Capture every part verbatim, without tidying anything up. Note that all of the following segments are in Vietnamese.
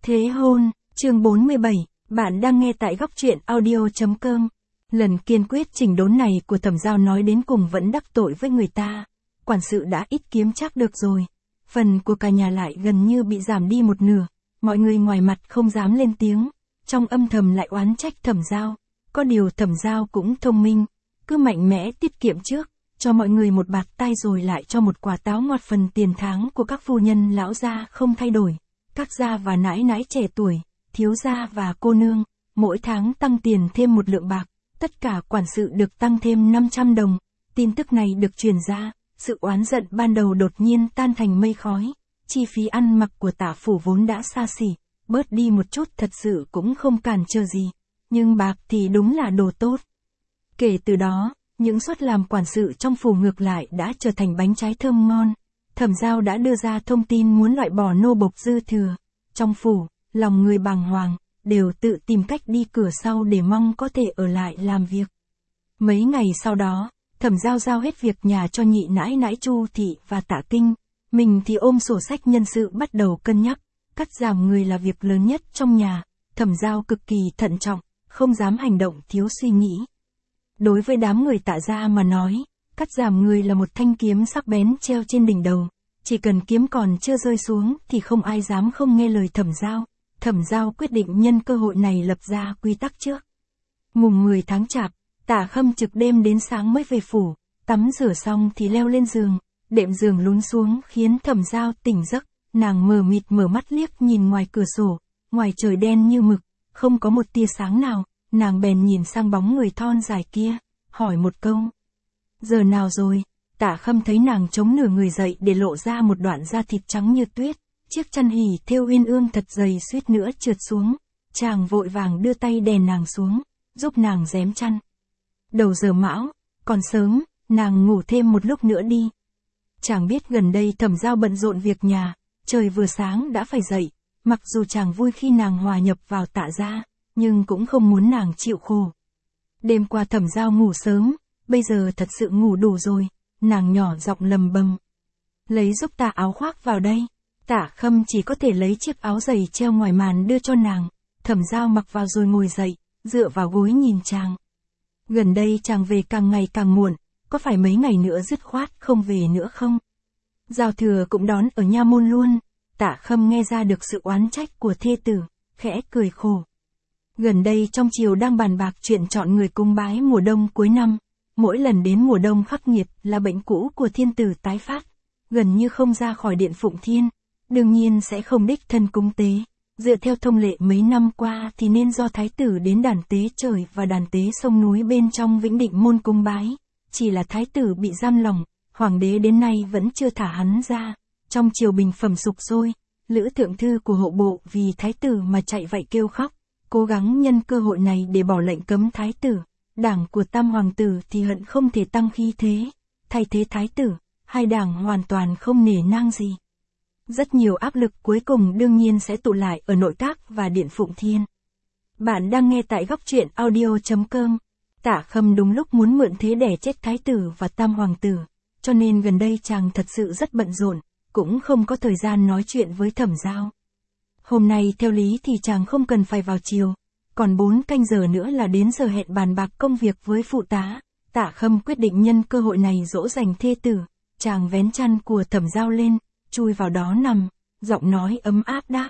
Thế hôn, chương bốn mươi bảy, bạn đang nghe tại góc truyện audio.com. Lần kiên quyết chỉnh đốn này của Thẩm Giao nói đến cùng vẫn đắc tội với người ta. Quản sự đã ít kiếm chắc được rồi. Phần của cả nhà lại gần như bị giảm đi một nửa. Mọi người ngoài mặt không dám lên tiếng. Trong âm thầm lại oán trách Thẩm Giao. Có điều Thẩm Giao cũng thông minh. Cứ mạnh mẽ tiết kiệm trước. Cho mọi người một bạt tay rồi lại cho một quả táo ngọt. Phần tiền tháng của các phu nhân lão gia không thay đổi. Các gia và nãi nãi trẻ tuổi, thiếu gia và cô nương, mỗi tháng tăng tiền thêm một lượng bạc, tất cả quản sự được tăng thêm năm trăm đồng. Tin tức này được truyền ra, sự oán giận ban đầu đột nhiên tan thành mây khói. Chi phí ăn mặc của Tạ phủ vốn đã xa xỉ, bớt đi một chút thật sự cũng không cản trở gì, nhưng bạc thì đúng là đồ tốt. Kể từ đó, những suất làm quản sự trong phủ ngược lại đã trở thành bánh trái thơm ngon. Thẩm Giao đã đưa ra thông tin muốn loại bỏ nô bộc dư thừa. Trong phủ, lòng người bàng hoàng, đều tự tìm cách đi cửa sau để mong có thể ở lại làm việc. Mấy ngày sau đó, Thẩm Giao giao hết việc nhà cho nhị nãi nãi Chu Thị và Tạ Kinh. Mình thì ôm sổ sách nhân sự bắt đầu cân nhắc. Cắt giảm người là việc lớn nhất trong nhà. Thẩm Giao cực kỳ thận trọng, không dám hành động thiếu suy nghĩ. Đối với đám người Tạ gia mà nói, cắt giảm người là một thanh kiếm sắc bén treo trên đỉnh đầu. Chỉ cần kiếm còn chưa rơi xuống thì không ai dám không nghe lời Thẩm Giao. Thẩm Giao quyết định nhân cơ hội này lập ra quy tắc trước. Mùng mười tháng Chạp, Tạ Khâm trực đêm đến sáng mới về phủ, tắm rửa xong thì leo lên giường, đệm giường lún xuống khiến Thẩm Giao tỉnh giấc. Nàng mờ mịt mở mắt liếc nhìn ngoài cửa sổ, ngoài trời đen như mực, không có một tia sáng nào. Nàng bèn nhìn sang bóng người thon dài kia, hỏi một câu. Giờ nào rồi? Tạ Khâm thấy nàng chống nửa người dậy để lộ ra một đoạn da thịt trắng như tuyết, chiếc chăn hỉ thêu uyên ương thật dày suýt nữa trượt xuống. Chàng vội vàng đưa tay đè nàng xuống, giúp nàng rém chăn. Đầu giờ mão, còn sớm, nàng ngủ thêm một lúc nữa đi. Chàng biết gần đây Thẩm Giao bận rộn việc nhà, trời vừa sáng đã phải dậy, mặc dù chàng vui khi nàng hòa nhập vào Tạ gia, nhưng cũng không muốn nàng chịu khổ. Đêm qua Thẩm Giao ngủ sớm, bây giờ thật sự ngủ đủ rồi. Nàng nhỏ giọng lầm bầm. Lấy giúp ta áo khoác vào đây. Tạ Khâm chỉ có thể lấy chiếc áo dày treo ngoài màn đưa cho nàng. Thẩm Giao mặc vào rồi ngồi dậy, dựa vào gối nhìn chàng. Gần đây chàng về càng ngày càng muộn, có phải mấy ngày nữa dứt khoát không về nữa không? Giao thừa cũng đón ở nha môn luôn. Tạ Khâm nghe ra được sự oán trách của thê tử, khẽ cười khổ. Gần đây trong triều đang bàn bạc chuyện chọn người cúng bái mùa đông cuối năm. Mỗi lần đến mùa đông khắc nghiệt là bệnh cũ của thiên tử tái phát, gần như không ra khỏi điện Phụng Thiên, đương nhiên sẽ không đích thân cúng tế. Dựa theo thông lệ mấy năm qua thì nên do thái tử đến đàn tế trời và đàn tế sông núi bên trong Vĩnh Định môn cúng bái. Chỉ là thái tử bị giam lỏng, hoàng đế đến nay vẫn chưa thả hắn ra. Trong triều bình phẩm sục sôi, lữ thượng thư của hộ bộ vì thái tử mà chạy vậy kêu khóc, cố gắng nhân cơ hội này để bỏ lệnh cấm thái tử. Đảng của Tam Hoàng tử thì hận không thể tăng khí thế, thay thế thái tử, hai đảng hoàn toàn không nể nang gì. Rất nhiều áp lực cuối cùng đương nhiên sẽ tụ lại ở nội các và điện Phụng Thiên. Bạn đang nghe tại góc truyện audio.com. Tạ Khâm đúng lúc muốn mượn thế để chết thái tử và Tam Hoàng tử, cho nên gần đây chàng thật sự rất bận rộn, cũng không có thời gian nói chuyện với Thẩm Giao. Hôm nay theo lý thì chàng không cần phải vào triều. Còn bốn canh giờ nữa là đến giờ hẹn bàn bạc công việc với phụ tá. Tạ Khâm quyết định nhân cơ hội này dỗ dành thê tử. Chàng vén chăn của Thẩm Giao lên, chui vào đó nằm, giọng nói ấm áp đáp.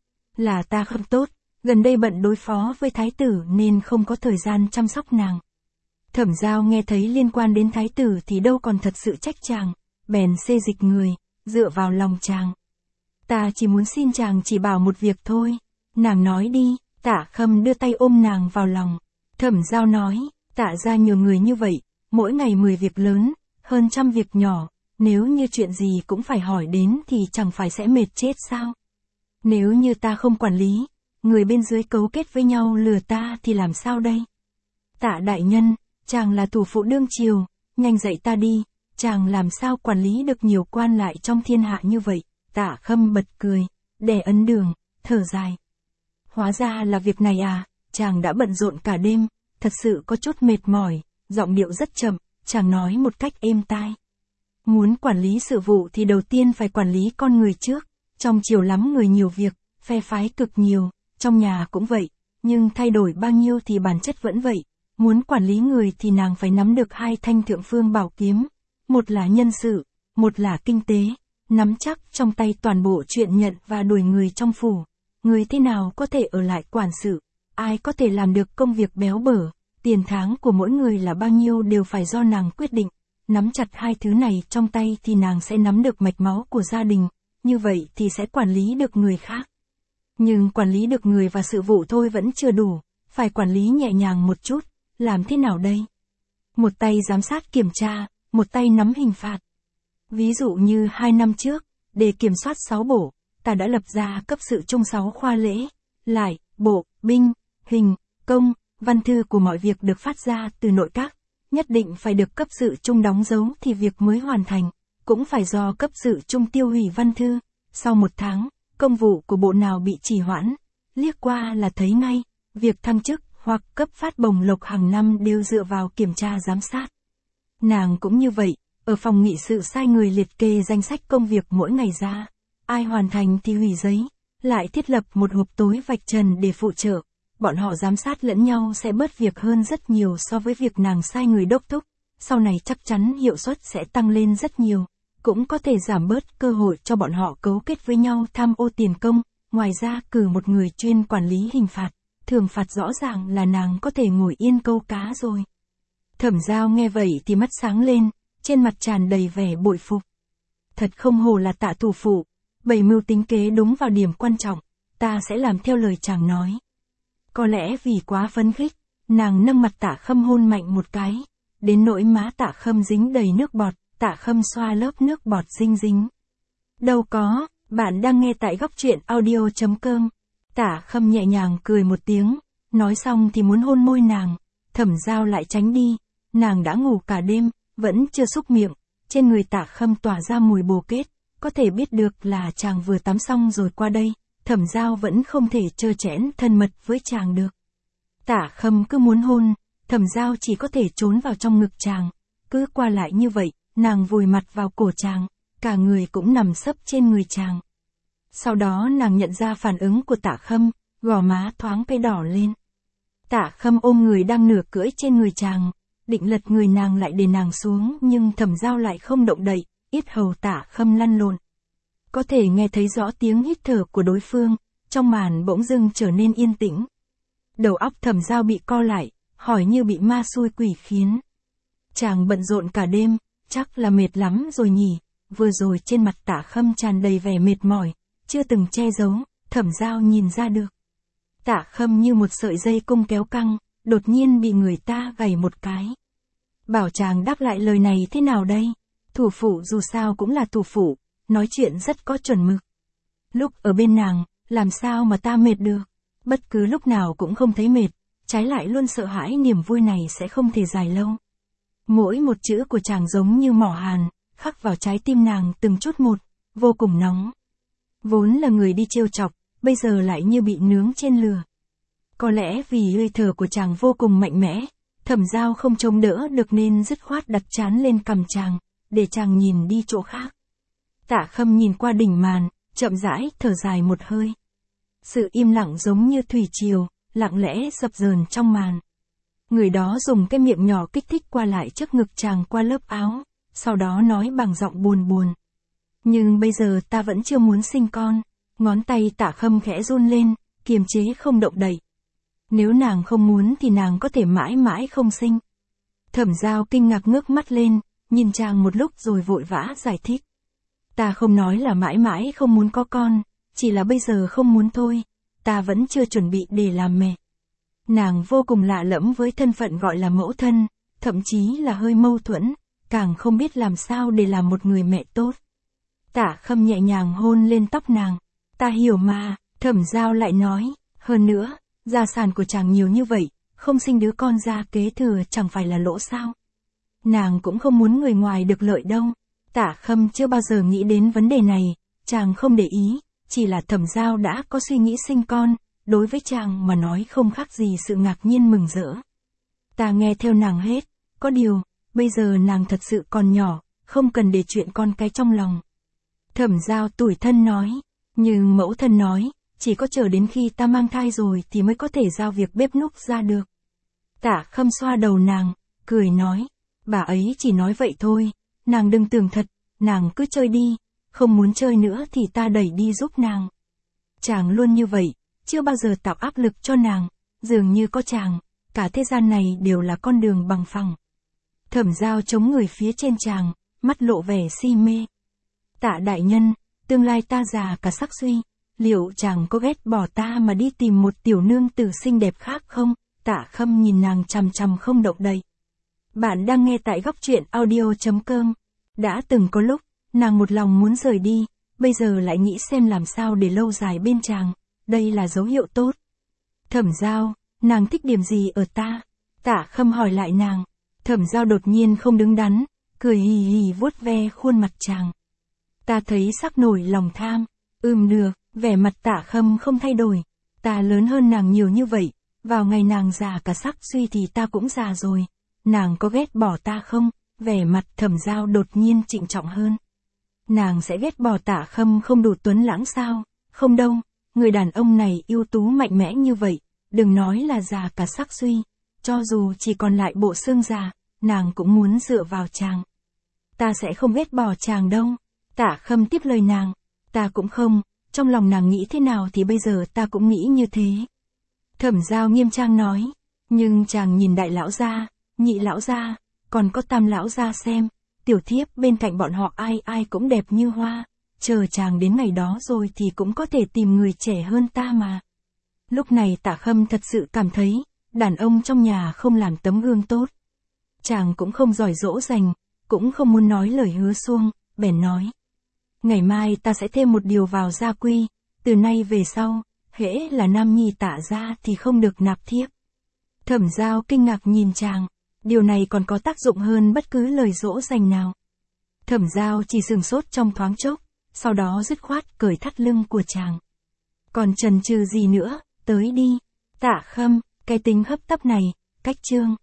Là ta không tốt, gần đây bận đối phó với thái tử nên không có thời gian chăm sóc nàng. Thẩm Giao nghe thấy liên quan đến thái tử thì đâu còn thật sự trách chàng, bèn xê dịch người, dựa vào lòng chàng. Ta chỉ muốn xin chàng chỉ bảo một việc thôi. Nàng nói đi. Tạ Khâm đưa tay ôm nàng vào lòng. Thẩm Giao nói, Tạ gia nhiều người như vậy, mỗi ngày mười việc lớn, hơn trăm việc nhỏ, nếu như chuyện gì cũng phải hỏi đến thì chẳng phải sẽ mệt chết sao? Nếu như ta không quản lý, người bên dưới cấu kết với nhau lừa ta thì làm sao đây? Tạ đại nhân, chàng là thủ phụ đương triều, nhanh dạy ta đi, chàng làm sao quản lý được nhiều quan lại trong thiên hạ như vậy? Tạ Khâm bật cười, đè ấn đường, thở dài. Hóa ra là việc này à, chàng đã bận rộn cả đêm, thật sự có chút mệt mỏi, giọng điệu rất chậm, chàng nói một cách êm tai. Muốn quản lý sự vụ thì đầu tiên phải quản lý con người trước, trong triều lắm người nhiều việc, phe phái cực nhiều, trong nhà cũng vậy, nhưng thay đổi bao nhiêu thì bản chất vẫn vậy. Muốn quản lý người thì nàng phải nắm được hai thanh thượng phương bảo kiếm, một là nhân sự, một là kinh tế, nắm chắc trong tay toàn bộ chuyện nhận và đuổi người trong phủ. Người thế nào có thể ở lại quản sự, ai có thể làm được công việc béo bở, tiền tháng của mỗi người là bao nhiêu đều phải do nàng quyết định. Nắm chặt hai thứ này trong tay thì nàng sẽ nắm được mạch máu của gia đình, như vậy thì sẽ quản lý được người khác. Nhưng quản lý được người và sự vụ thôi vẫn chưa đủ, phải quản lý nhẹ nhàng một chút, làm thế nào đây? Một tay giám sát kiểm tra, một tay nắm hình phạt. Ví dụ như hai năm trước, để kiểm soát sáu bộ, ta đã lập ra cấp sự chung sáu khoa lễ, lại, bộ, binh, hình, công, văn thư của mọi việc được phát ra từ nội các, nhất định phải được cấp sự chung đóng dấu thì việc mới hoàn thành, cũng phải do cấp sự chung tiêu hủy văn thư. Sau một tháng, công vụ của bộ nào bị trì hoãn, liếc qua là thấy ngay, việc thăng chức hoặc cấp phát bổng lộc hàng năm đều dựa vào kiểm tra giám sát. Nàng cũng như vậy, ở phòng nghị sự sai người liệt kê danh sách công việc mỗi ngày ra, ai hoàn thành thì hủy giấy, lại thiết lập một hộp tối vạch trần để phụ trợ. Bọn họ giám sát lẫn nhau sẽ bớt việc hơn rất nhiều so với việc nàng sai người đốc thúc, sau này chắc chắn hiệu suất sẽ tăng lên rất nhiều, cũng có thể giảm bớt cơ hội cho bọn họ cấu kết với nhau tham ô tiền công. Ngoài ra cử một người chuyên quản lý hình phạt, thường phạt rõ ràng là nàng có thể ngồi yên câu cá rồi. Thẩm Giao nghe vậy thì mắt sáng lên, trên mặt tràn đầy vẻ bội phục. Thật không hổ là Tạ thủ phụ, bày mưu tính kế đúng vào điểm quan trọng, ta sẽ làm theo lời chàng nói. Có lẽ vì quá phấn khích, nàng nâng mặt Tạ Khâm hôn mạnh một cái, đến nỗi má Tạ Khâm dính đầy nước bọt, Tạ Khâm xoa lớp nước bọt dinh dính. Đâu có, bạn đang nghe tại góc truyện audio chấm com. Tạ Khâm nhẹ nhàng cười một tiếng, nói xong thì muốn hôn môi nàng, Thẩm Giao lại tránh đi, nàng đã ngủ cả đêm, vẫn chưa xúc miệng, trên người Tạ Khâm tỏa ra mùi bồ kết, có thể biết được là chàng vừa tắm xong rồi qua đây, Thẩm Giao vẫn không thể trơ trẽn thân mật với chàng được. Tạ Khâm cứ muốn hôn, Thẩm Giao chỉ có thể trốn vào trong ngực chàng, cứ qua lại như vậy, nàng vùi mặt vào cổ chàng, cả người cũng nằm sấp trên người chàng. Sau đó nàng nhận ra phản ứng của Tạ Khâm, gò má thoáng cái đỏ lên. Tạ Khâm ôm người đang nửa cưỡi trên người chàng, định lật người nàng lại để nàng xuống, nhưng Thẩm Giao lại không động đậy, yết hầu Tạ Khâm lăn lộn. Có thể nghe thấy rõ tiếng hít thở của đối phương, trong màn bỗng dưng trở nên yên tĩnh. Đầu óc Thẩm Giao bị co lại, hỏi như bị ma xui quỷ khiến. Chàng bận rộn cả đêm, chắc là mệt lắm rồi nhỉ, vừa rồi trên mặt Tạ Khâm tràn đầy vẻ mệt mỏi, chưa từng che giấu, Thẩm Giao nhìn ra được. Tạ Khâm như một sợi dây cung kéo căng, đột nhiên bị người ta gảy một cái. Bảo chàng đáp lại lời này thế nào đây? Thủ phụ dù sao cũng là thủ phụ, nói chuyện rất có chuẩn mực. Lúc ở bên nàng, làm sao mà ta mệt được? Bất cứ lúc nào cũng không thấy mệt, trái lại luôn sợ hãi niềm vui này sẽ không thể dài lâu. Mỗi một chữ của chàng giống như mỏ hàn, khắc vào trái tim nàng từng chút một, vô cùng nóng. Vốn là người đi trêu chọc, bây giờ lại như bị nướng trên lửa. Có lẽ vì hơi thở của chàng vô cùng mạnh mẽ, Thẩm Giao không chống đỡ được nên dứt khoát đặt trán lên cằm chàng, để chàng nhìn đi chỗ khác. Tạ Khâm nhìn qua đỉnh màn, chậm rãi thở dài một hơi. Sự im lặng giống như thủy triều, lặng lẽ dập dờn trong màn. Người đó dùng cái miệng nhỏ kích thích qua lại trước ngực chàng qua lớp áo, sau đó nói bằng giọng buồn buồn. Nhưng bây giờ ta vẫn chưa muốn sinh con. Ngón tay Tạ Khâm khẽ run lên, kiềm chế không động đậy. Nếu nàng không muốn thì nàng có thể mãi mãi không sinh. Thẩm Giao kinh ngạc ngước mắt lên, nhìn chàng một lúc rồi vội vã giải thích. Ta không nói là mãi mãi không muốn có con, chỉ là bây giờ không muốn thôi, ta vẫn chưa chuẩn bị để làm mẹ. Nàng vô cùng lạ lẫm với thân phận gọi là mẫu thân, thậm chí là hơi mâu thuẫn, càng không biết làm sao để làm một người mẹ tốt. Tạ Khâm nhẹ nhàng hôn lên tóc nàng. Ta hiểu mà, Thẩm Giao lại nói, hơn nữa, gia sản của chàng nhiều như vậy, không sinh đứa con ra kế thừa chẳng phải là lỗ sao. Nàng cũng không muốn người ngoài được lợi đâu. Tạ Khâm chưa bao giờ nghĩ đến vấn đề này, chàng không để ý, chỉ là Thẩm Giao đã có suy nghĩ sinh con, đối với chàng mà nói không khác gì sự ngạc nhiên mừng rỡ. Ta nghe theo nàng hết, có điều, bây giờ nàng thật sự còn nhỏ, không cần để chuyện con cái trong lòng. Thẩm Giao tủi thân nói, nhưng mẫu thân nói, chỉ có chờ đến khi ta mang thai rồi thì mới có thể giao việc bếp núc ra được. Tạ Khâm xoa đầu nàng, cười nói, bà ấy chỉ nói vậy thôi, nàng đừng tưởng thật, nàng cứ chơi đi, không muốn chơi nữa thì ta đẩy đi giúp nàng. Chàng luôn như vậy, chưa bao giờ tạo áp lực cho nàng, dường như có chàng, cả thế gian này đều là con đường bằng phẳng. Thẩm Giao chống người phía trên chàng, mắt lộ vẻ si mê. Tạ đại nhân, tương lai ta già cả sắc suy, liệu chàng có ghét bỏ ta mà đi tìm một tiểu nương tử xinh đẹp khác không? Tạ Khâm nhìn nàng chằm chằm không động đậy. Bạn đang nghe tại góc truyện audio chấm com. Đã từng có lúc, nàng một lòng muốn rời đi, bây giờ lại nghĩ xem làm sao để lâu dài bên chàng, đây là dấu hiệu tốt. Thẩm Giao, nàng thích điểm gì ở ta? Tạ Khâm hỏi lại nàng. Thẩm Giao đột nhiên không đứng đắn, cười hì hì vuốt ve khuôn mặt chàng. Ta thấy sắc nổi lòng tham. Ừm được, vẻ mặt Tạ Khâm không thay đổi. Ta lớn hơn nàng nhiều như vậy, vào ngày nàng già cả sắc suy thì ta cũng già rồi. Nàng có ghét bỏ ta không? Vẻ mặt Thẩm Giao đột nhiên trịnh trọng hơn. Nàng sẽ ghét bỏ Tạ Khâm không đủ tuấn lãng sao? Không đâu, người đàn ông này ưu tú mạnh mẽ như vậy, đừng nói là già cả sắc suy, cho dù chỉ còn lại bộ xương già, nàng cũng muốn dựa vào chàng. Ta sẽ không ghét bỏ chàng đâu. Tạ Khâm tiếp lời nàng. Ta cũng không, trong lòng nàng nghĩ thế nào thì bây giờ ta cũng nghĩ như thế. Thẩm Giao nghiêm trang nói. Nhưng chàng nhìn đại lão gia, nhị lão gia, còn có tam lão gia xem, tiểu thiếp bên cạnh bọn họ ai ai cũng đẹp như hoa, chờ chàng đến ngày đó rồi thì cũng có thể tìm người trẻ hơn ta mà. Lúc này Tạ Khâm thật sự cảm thấy, đàn ông trong nhà không làm tấm gương tốt. Chàng cũng không giỏi dỗ dành, cũng không muốn nói lời hứa suông, bèn nói. Ngày mai ta sẽ thêm một điều vào gia quy, từ nay về sau, hễ là nam nhi Tạ gia thì không được nạp thiếp. Thẩm Giao kinh ngạc nhìn chàng, điều này còn có tác dụng hơn bất cứ lời dỗ dành nào. Thẩm Giao chỉ sừng sốt trong thoáng chốc, sau đó dứt khoát cởi thắt lưng của chàng. Còn chần chừ gì nữa, tới đi. Tạ Khâm, cái tính hấp tấp này, cách chương.